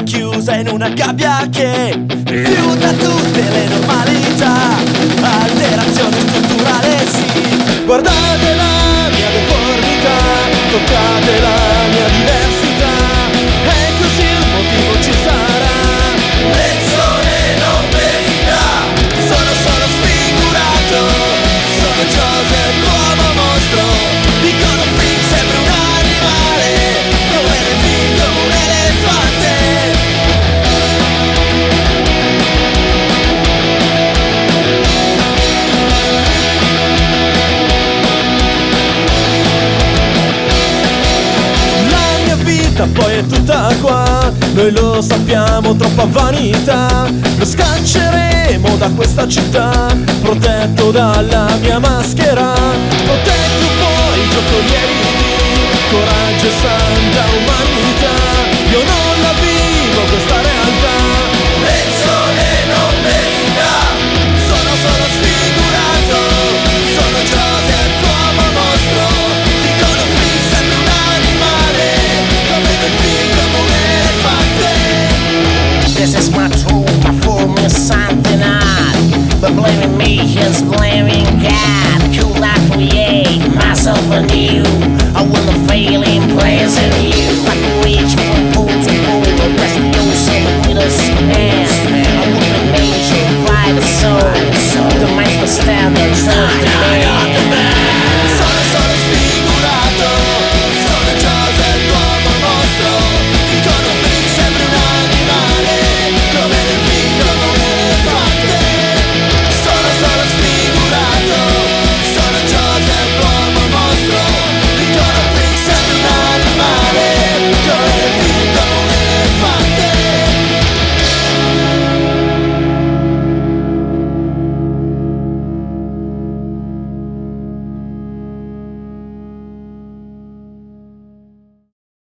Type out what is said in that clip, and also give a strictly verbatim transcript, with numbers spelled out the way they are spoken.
chiusa in una gabbia che rifiuta tutte le normalità. Alterazione strutturale, sì. Guardate la mia deformità, toccate la mia diversità, e così il motivo ci sarà. Lezione non verità, sono solo sfigurato, sono Joseph, l'uomo mostro. Dicono Fink sembra un animale, come le Fink come un elefante. La mia vita poi è tutta qua, noi lo sappiamo, troppa vanità. Lo scacceremo da questa città, protetto dalla mia maschera, protetto poi giocolieri di coraggio e santa umanità. Io non la vivo questa realtà, lezione non verità, sono solo sfigurato, sono Joseph, l'uomo mostro. Dicono Fink sembra un animale, come il film come un elefante. This is my